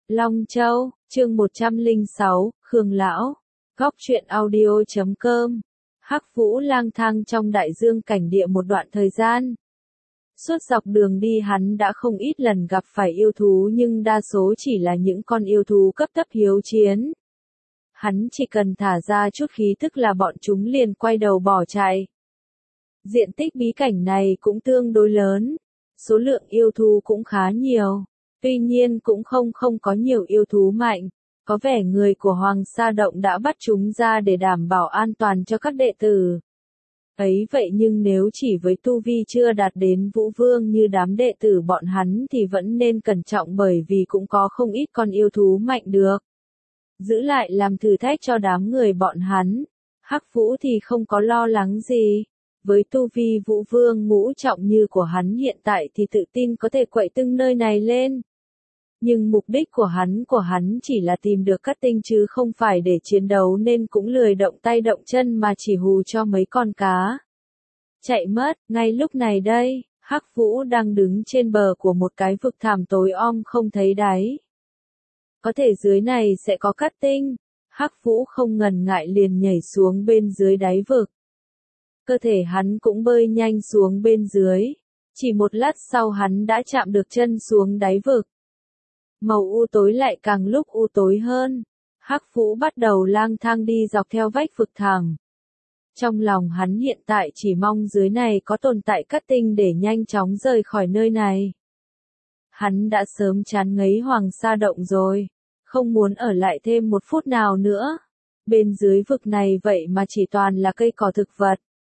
Long Châu, chương 106, Khương Lão. Góc truyện audio.com. Hắc Vũ lang thang trong đại dương cảnh địa một đoạn thời gian. Suốt dọc đường đi hắn đã không ít lần gặp phải yêu thú nhưng đa số chỉ là những con yêu thú cấp thấp hiếu chiến. Hắn chỉ cần thả ra chút khí tức là bọn chúng liền quay đầu bỏ chạy. Diện tích bí cảnh này cũng tương đối lớn, số lượng yêu thú cũng khá nhiều. Tuy nhiên cũng không có nhiều yêu thú mạnh, có vẻ người của Hoàng Sa Động đã bắt chúng ra để đảm bảo an toàn cho các đệ tử. Ấy vậy nhưng nếu chỉ với tu vi chưa đạt đến Vũ Vương như đám đệ tử bọn hắn thì vẫn nên cẩn trọng bởi vì cũng có không ít con yêu thú mạnh được. Giữ lại làm thử thách cho đám người bọn hắn, Hắc Vũ thì không có lo lắng gì. Với tu vi Vũ Vương ngũ trọng như của hắn hiện tại thì tự tin có thể quậy tưng nơi này lên. Nhưng mục đích của hắn chỉ là tìm được cát tinh chứ không phải để chiến đấu nên cũng lười động tay động chân mà chỉ hù cho mấy con cá. Chạy mất, ngay lúc này đây, Hắc Vũ đang đứng trên bờ của một cái vực thẳm tối om không thấy đáy. Có thể dưới này sẽ có cát tinh, Hắc Vũ không ngần ngại liền nhảy xuống bên dưới đáy vực. Cơ thể hắn cũng bơi nhanh xuống bên dưới, chỉ một lát sau hắn đã chạm được chân xuống đáy vực. Màu u tối lại càng lúc u tối hơn, Hắc Vũ bắt đầu lang thang đi dọc theo vách vực thẳm. Trong lòng hắn hiện tại chỉ mong dưới này có tồn tại cát tinh để nhanh chóng rời khỏi nơi này. Hắn đã sớm chán ngấy Hoàng Sa Động rồi, không muốn ở lại thêm một phút nào nữa. Bên dưới vực này vậy mà chỉ toàn là cây cỏ thực vật.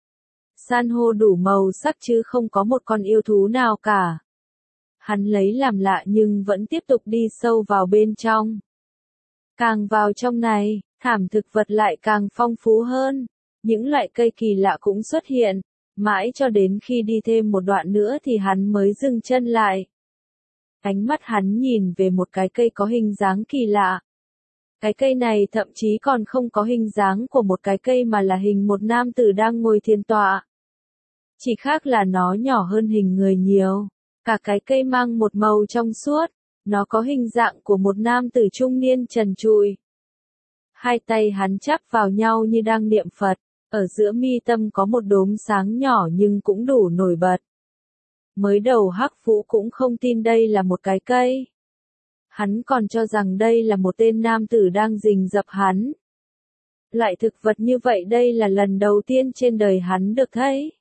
San hô đủ màu sắc chứ không có một con yêu thú nào cả. Hắn lấy làm lạ nhưng vẫn tiếp tục đi sâu vào bên trong. Càng vào trong này, thảm thực vật lại càng phong phú hơn. Những loại cây kỳ lạ cũng xuất hiện, mãi cho đến khi đi thêm một đoạn nữa thì hắn mới dừng chân lại. Ánh mắt hắn nhìn về một cái cây có hình dáng kỳ lạ. Cái cây này thậm chí còn không có hình dáng của một cái cây mà là hình một nam tử đang ngồi thiền tọa. Chỉ khác là nó nhỏ hơn hình người nhiều. Cả cái cây mang một màu trong suốt, nó có hình dạng của một nam tử trung niên trần trụi. Hai tay hắn chắp vào nhau như đang niệm Phật, ở giữa mi tâm có một đốm sáng nhỏ nhưng cũng đủ nổi bật. Mới đầu Hắc Vũ cũng không tin đây là một cái cây. Hắn còn cho rằng đây là một tên nam tử đang rình rập hắn. Loại thực vật như vậy đây là lần đầu tiên trên đời hắn được thấy.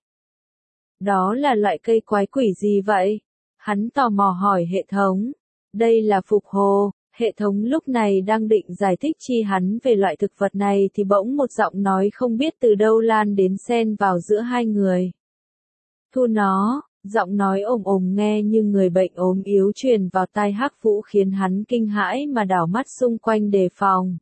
Đó là loại cây quái quỷ gì vậy? Hắn tò mò hỏi hệ thống. Đây là Phục Hồ. Hệ thống lúc này đang định giải thích chi hắn về loại thực vật này thì bỗng một giọng nói không biết từ đâu lan đến xen vào giữa hai người. Thu nó, giọng nói ồm ồm nghe như người bệnh ốm yếu truyền vào tai Hắc Vũ khiến hắn kinh hãi mà đảo mắt xung quanh đề phòng.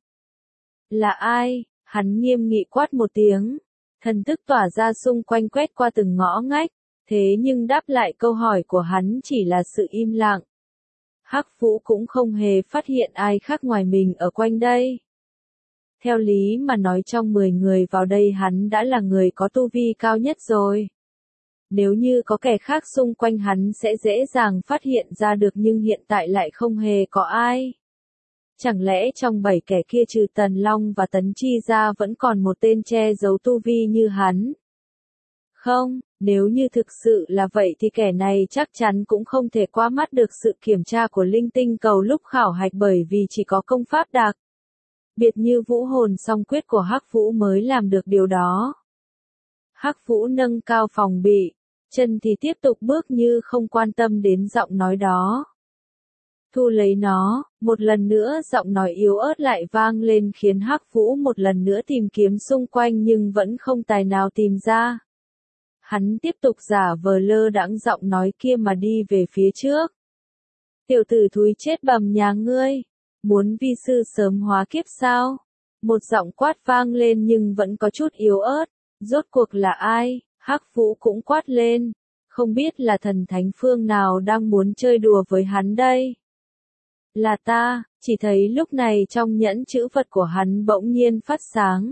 Là ai? Hắn nghiêm nghị quát một tiếng. Thần thức tỏa ra xung quanh quét qua từng ngõ ngách, thế nhưng đáp lại câu hỏi của hắn chỉ là sự im lặng. Hắc Vũ cũng không hề phát hiện ai khác ngoài mình ở quanh đây. Theo lý mà nói trong 10 người vào đây hắn đã là người có tu vi cao nhất rồi. Nếu như có kẻ khác xung quanh hắn sẽ dễ dàng phát hiện ra được nhưng hiện tại lại không hề có ai. Chẳng lẽ trong 7 kẻ kia trừ Tần Long và Tấn Chi ra vẫn còn một tên che giấu tu vi như hắn? Không, nếu như thực sự là vậy thì kẻ này chắc chắn cũng không thể qua mắt được sự kiểm tra của linh tinh cầu lúc khảo hạch bởi vì chỉ có công pháp đặc biệt như vũ hồn song quyết của Hắc Vũ mới làm được điều đó. Hắc Vũ nâng cao phòng bị, chân thì tiếp tục bước như không quan tâm đến giọng nói đó. Thu lấy nó, một lần nữa giọng nói yếu ớt lại vang lên khiến Hắc Vũ một lần nữa tìm kiếm xung quanh nhưng vẫn không tài nào tìm ra. Hắn tiếp tục giả vờ lơ đãng giọng nói kia mà đi về phía trước. Tiểu tử thúi chết bầm nhà ngươi, muốn vi sư sớm hóa kiếp sao? Một giọng quát vang lên nhưng vẫn có chút yếu ớt, rốt cuộc là ai? Hắc Vũ cũng quát lên, không biết là thần thánh phương nào đang muốn chơi đùa với hắn đây. Là ta, chỉ thấy lúc này trong nhẫn chữ vật của hắn bỗng nhiên phát sáng.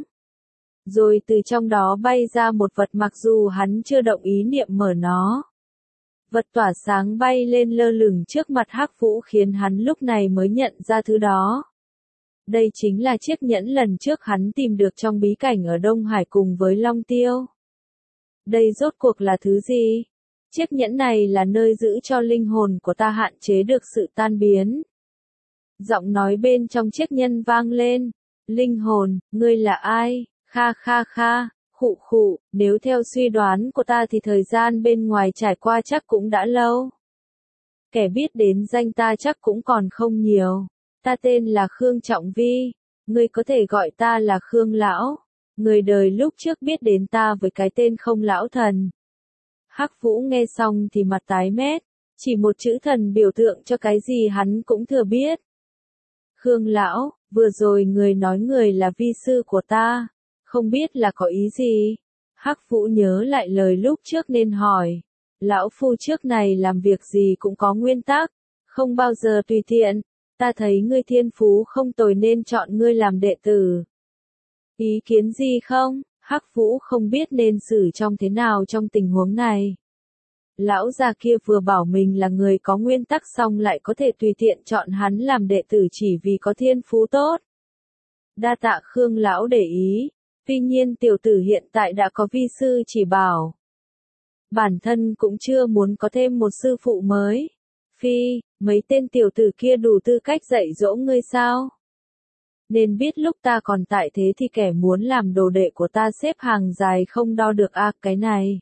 Rồi từ trong đó bay ra một vật mặc dù hắn chưa động ý niệm mở nó. Vật tỏa sáng bay lên lơ lửng trước mặt Hắc Vũ khiến hắn lúc này mới nhận ra thứ đó. Đây chính là chiếc nhẫn lần trước hắn tìm được trong bí cảnh ở Đông Hải cùng với Long Tiêu. Đây rốt cuộc là thứ gì? Chiếc nhẫn này là nơi giữ cho linh hồn của ta hạn chế được sự tan biến. Giọng nói bên trong chiếc nhẫn vang lên. Linh hồn, ngươi là ai? Kha kha kha, khụ khụ, nếu theo suy đoán của ta thì thời gian bên ngoài trải qua chắc cũng đã lâu. Kẻ biết đến danh ta chắc cũng còn không nhiều. Ta tên là Khương Trọng Vi, ngươi có thể gọi ta là Khương Lão. Người đời lúc trước biết đến ta với cái tên Không Lão Thần. Hắc Vũ nghe xong thì mặt tái mét, chỉ một chữ thần biểu tượng cho cái gì hắn cũng thừa biết. Khương Lão, vừa rồi người nói người là vi sư của ta, không biết là có ý gì? Hắc Vũ nhớ lại lời lúc trước nên hỏi. Lão phu trước này làm việc gì cũng có nguyên tắc, không bao giờ tùy tiện. Ta thấy ngươi thiên phú không tồi nên chọn ngươi làm đệ tử. Ý kiến gì không? Hắc Vũ không biết nên xử trong thế nào trong tình huống này. Lão già kia vừa bảo mình là người có nguyên tắc xong lại có thể tùy tiện chọn hắn làm đệ tử chỉ vì có thiên phú tốt. Đa tạ Khương Lão để ý, tuy nhiên tiểu tử hiện tại đã có vi sư chỉ bảo. Bản thân cũng chưa muốn có thêm một sư phụ mới. Phi, mấy tên tiểu tử kia đủ tư cách dạy dỗ ngươi sao? Nên biết lúc ta còn tại thế thì kẻ muốn làm đồ đệ của ta xếp hàng dài không đo được cái này.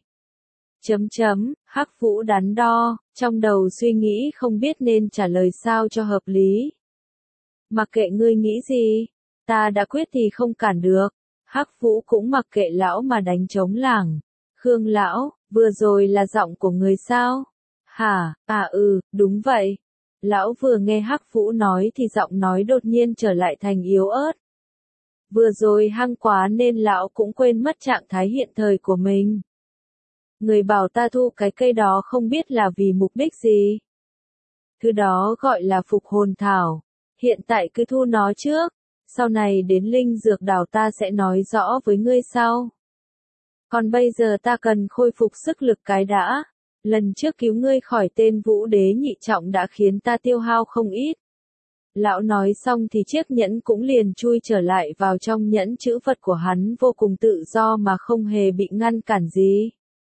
Hắc Vũ đắn đo, trong đầu suy nghĩ không biết nên trả lời sao cho hợp lý. Mặc kệ ngươi nghĩ gì, ta đã quyết thì không cản được. Hắc Vũ cũng mặc kệ lão mà đánh trống lảng. Khương Lão, vừa rồi là giọng của người sao? Hả, đúng vậy. Lão vừa nghe Hắc Vũ nói thì giọng nói đột nhiên trở lại thành yếu ớt. Vừa rồi hăng quá nên lão cũng quên mất trạng thái hiện thời của mình. Người bảo ta thu cái cây đó không biết là vì mục đích gì. Thứ đó gọi là phục hồn thảo. Hiện tại cứ thu nó trước. Sau này đến linh dược đảo ta sẽ nói rõ với ngươi sau. Còn bây giờ ta cần khôi phục sức lực cái đã. Lần trước cứu ngươi khỏi tên Vũ Đế nhị trọng đã khiến ta tiêu hao không ít. Lão nói xong thì chiếc nhẫn cũng liền chui trở lại vào trong nhẫn chữ vật của hắn vô cùng tự do mà không hề bị ngăn cản gì.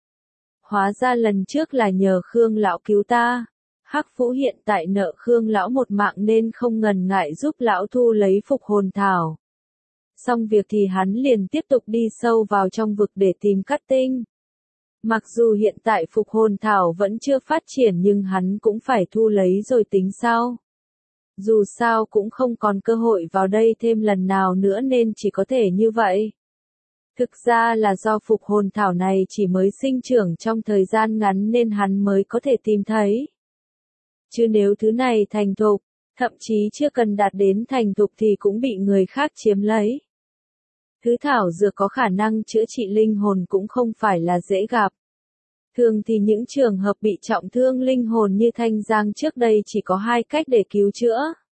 Hóa ra lần trước là nhờ Khương Lão cứu ta. Hắc Vũ hiện tại nợ Khương Lão một mạng nên không ngần ngại giúp Lão thu lấy phục hồn thảo. Xong việc thì hắn liền tiếp tục đi sâu vào trong vực để tìm cát tinh. Mặc dù hiện tại phục hồn thảo vẫn chưa phát triển nhưng hắn cũng phải thu lấy rồi tính sau. Dù sao cũng không còn cơ hội vào đây thêm lần nào nữa nên chỉ có thể như vậy. Thực ra là do phục hồn thảo này chỉ mới sinh trưởng trong thời gian ngắn nên hắn mới có thể tìm thấy. Chứ nếu thứ này thành thục, thậm chí chưa cần đạt đến thành thục thì cũng bị người khác chiếm lấy. Thứ thảo dược có khả năng chữa trị linh hồn cũng không phải là dễ gặp. Thường thì những trường hợp bị trọng thương linh hồn như Thanh Giang trước đây chỉ có hai cách để cứu chữa.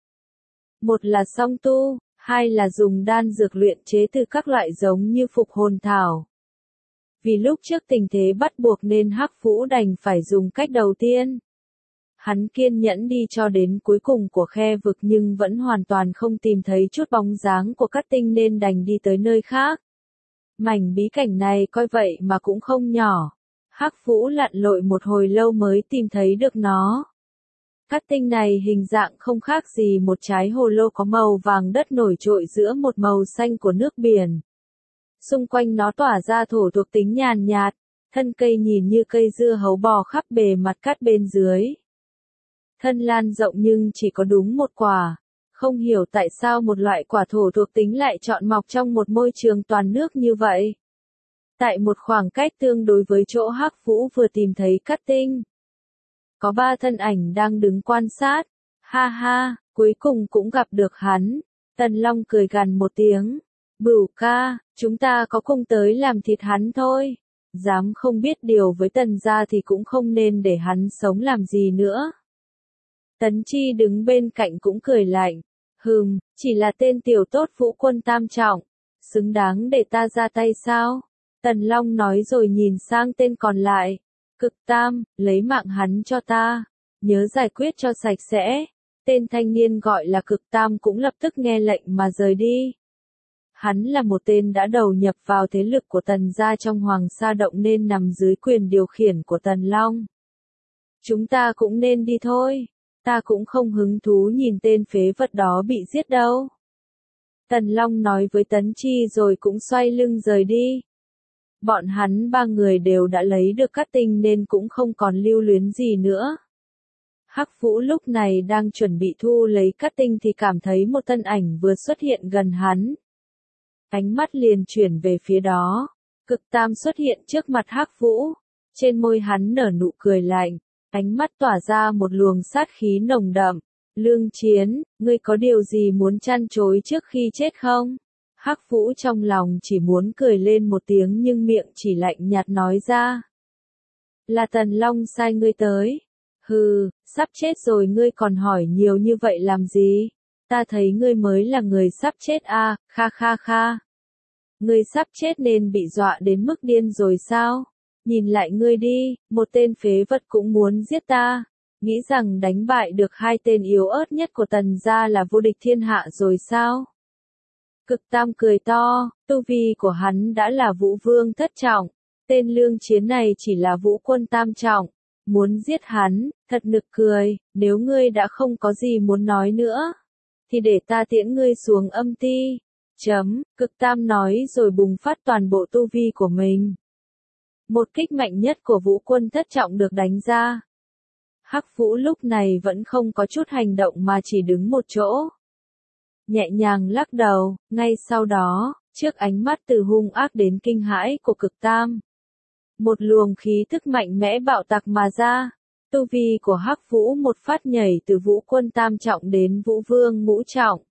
Một là song tu, hai là dùng đan dược luyện chế từ các loại giống như phục hồn thảo. Vì lúc trước tình thế bắt buộc nên Hắc Vũ đành phải dùng cách đầu tiên. Hắn kiên nhẫn đi cho đến cuối cùng của khe vực nhưng vẫn hoàn toàn không tìm thấy chút bóng dáng của cát tinh nên đành đi tới nơi khác. Mảnh bí cảnh này coi vậy mà cũng không nhỏ. Hắc Vũ lặn lội một hồi lâu mới tìm thấy được nó. Cát tinh này hình dạng không khác gì một trái hồ lô có màu vàng đất nổi trội giữa một màu xanh của nước biển. Xung quanh nó tỏa ra thổ thuộc tính nhàn nhạt, thân cây nhìn như cây dưa hấu bò khắp bề mặt cát bên dưới. Thân lan rộng nhưng chỉ có đúng một quả. Không hiểu tại sao một loại quả thổ thuộc tính lại chọn mọc trong một môi trường toàn nước như vậy. Tại một khoảng cách tương đối với chỗ Hắc Vũ vừa tìm thấy cát tinh. Có 3 thân ảnh đang đứng quan sát. Ha ha, cuối cùng cũng gặp được hắn. Tần Long cười gằn một tiếng. Bửu ca, chúng ta có cùng tới làm thịt hắn thôi. Dám không biết điều với Tần gia thì cũng không nên để hắn sống làm gì nữa. Tấn Chi đứng bên cạnh cũng cười lạnh. Chỉ là tên tiểu tốt Vũ Quân tam trọng. Xứng đáng để ta ra tay sao? Tần Long nói rồi nhìn sang tên còn lại. Cực Tam, lấy mạng hắn cho ta. Nhớ giải quyết cho sạch sẽ. Tên thanh niên gọi là Cực Tam cũng lập tức nghe lệnh mà rời đi. Hắn là một tên đã đầu nhập vào thế lực của Tần gia trong Hoàng Sa Động nên nằm dưới quyền điều khiển của Tần Long. Chúng ta cũng nên đi thôi. Ta cũng không hứng thú nhìn tên phế vật đó bị giết đâu. Tần Long nói với Tấn Chi rồi cũng xoay lưng rời đi. Bọn hắn ba người đều đã lấy được cát tinh nên cũng không còn lưu luyến gì nữa. Hắc Vũ lúc này đang chuẩn bị thu lấy cát tinh thì cảm thấy một thân ảnh vừa xuất hiện gần hắn. Ánh mắt liền chuyển về phía đó. Cực Tam xuất hiện trước mặt Hắc Vũ. Trên môi hắn nở nụ cười lạnh. Ánh mắt tỏa ra một luồng sát khí nồng đậm. Lương Chiến, ngươi có điều gì muốn trăn trối trước khi chết không? Hắc Vũ trong lòng chỉ muốn cười lên một tiếng nhưng miệng chỉ lạnh nhạt nói ra. Là Tần Long sai ngươi tới. Hừ, sắp chết rồi ngươi còn hỏi nhiều như vậy làm gì? Ta thấy ngươi mới là người sắp chết à, kha kha kha. Ngươi sắp chết nên bị dọa đến mức điên rồi sao? Nhìn lại ngươi đi, một tên phế vật cũng muốn giết ta. Nghĩ rằng đánh bại được hai tên yếu ớt nhất của Tần gia là vô địch thiên hạ rồi sao? Cực Tam cười to, tu vi của hắn đã là Vũ Vương thất trọng. Tên Lương Chiến này chỉ là Vũ Quân tam trọng. Muốn giết hắn, thật nực cười, nếu ngươi đã không có gì muốn nói nữa. Thì để ta tiễn ngươi xuống âm ti. Cực Tam nói rồi bùng phát toàn bộ tu vi của mình. Một kích mạnh nhất của Vũ Quân thất trọng được đánh ra. Hắc Vũ lúc này vẫn không có chút hành động mà chỉ đứng một chỗ. Nhẹ nhàng lắc đầu, ngay sau đó, trước ánh mắt từ hung ác đến kinh hãi của Cực Tam. Một luồng khí thức mạnh mẽ bạo tạc mà ra. Tu vi của Hắc Vũ một phát nhảy từ Vũ Quân tam trọng đến Vũ Vương ngũ trọng.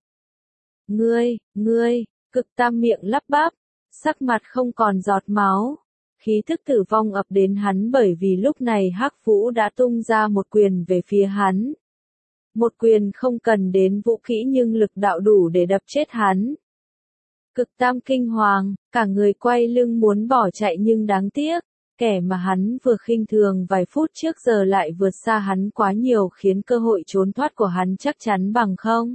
Ngươi, Cực Tam miệng lắp bắp, sắc mặt không còn giọt máu. Khí thức tử vong ập đến hắn bởi vì lúc này Hắc Vũ đã tung ra một quyền về phía hắn. Một quyền không cần đến vũ khí nhưng lực đạo đủ để đập chết hắn. Cực Tam kinh hoàng, cả người quay lưng muốn bỏ chạy nhưng đáng tiếc, kẻ mà hắn vừa khinh thường vài phút trước giờ lại vượt xa hắn quá nhiều khiến cơ hội trốn thoát của hắn chắc chắn bằng không.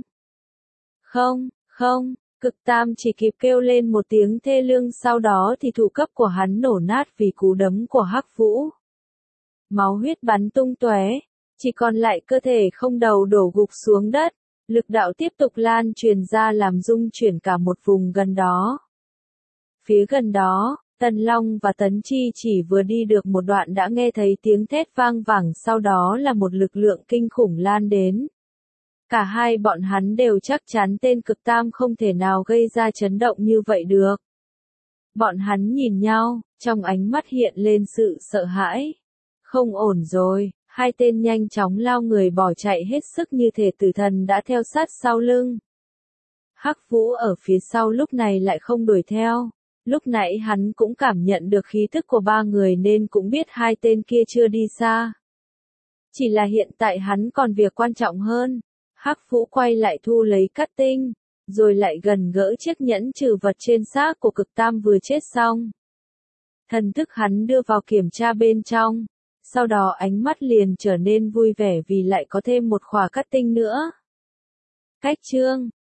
Không, Cực Tam chỉ kịp kêu lên một tiếng thê lương sau đó thì thủ cấp của hắn nổ nát vì cú đấm của Hắc Vũ. Máu huyết bắn tung tóe, chỉ còn lại cơ thể không đầu đổ gục xuống đất, lực đạo tiếp tục lan truyền ra làm rung chuyển cả một vùng gần đó. Phía gần đó, Tần Long và Tấn Chi chỉ vừa đi được một đoạn đã nghe thấy tiếng thét vang vẳng sau đó là một lực lượng kinh khủng lan đến. Cả hai bọn hắn đều chắc chắn tên Cực Tam không thể nào gây ra chấn động như vậy được. Bọn hắn nhìn nhau, trong ánh mắt hiện lên sự sợ hãi. Không ổn rồi, hai tên nhanh chóng lao người bỏ chạy hết sức như thể tử thần đã theo sát sau lưng. Hắc Vũ ở phía sau lúc này lại không đuổi theo. Lúc nãy hắn cũng cảm nhận được khí thức của ba người nên cũng biết hai tên kia chưa đi xa. Chỉ là hiện tại hắn còn việc quan trọng hơn. Hắc Vũ quay lại thu lấy cát tinh, rồi lại gần gỡ chiếc nhẫn trừ vật trên xác của Cực Tam vừa chết xong. Thần thức hắn đưa vào kiểm tra bên trong, sau đó ánh mắt liền trở nên vui vẻ vì lại có thêm một khỏa cát tinh nữa. Cách chương